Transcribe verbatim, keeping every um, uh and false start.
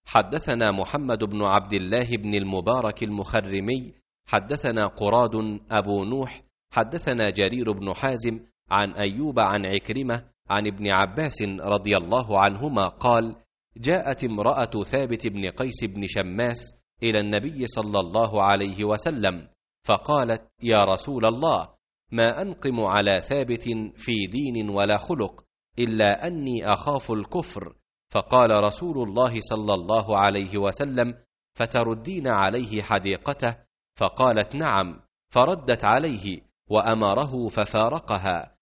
حدثنا محمد بن عبد الله بن المبارك المخرمي حدثنا قراد أبو نوح حدثنا جرير بن حازم عن أيوب عن عكرمة عن ابن عباس رضي الله عنهما قال: جاءت امرأة ثابت بن قيس بن شماس إلى النبي صلى الله عليه وسلم فقالت: يا رسول الله، ما أنقم على ثابت في دين ولا خلق إلا أني أخاف الكفر. فقال رسول الله صلى الله عليه وسلم: فتردين عليه حديقته؟ فقالت: نعم. فردت عليه وأمره ففارقها.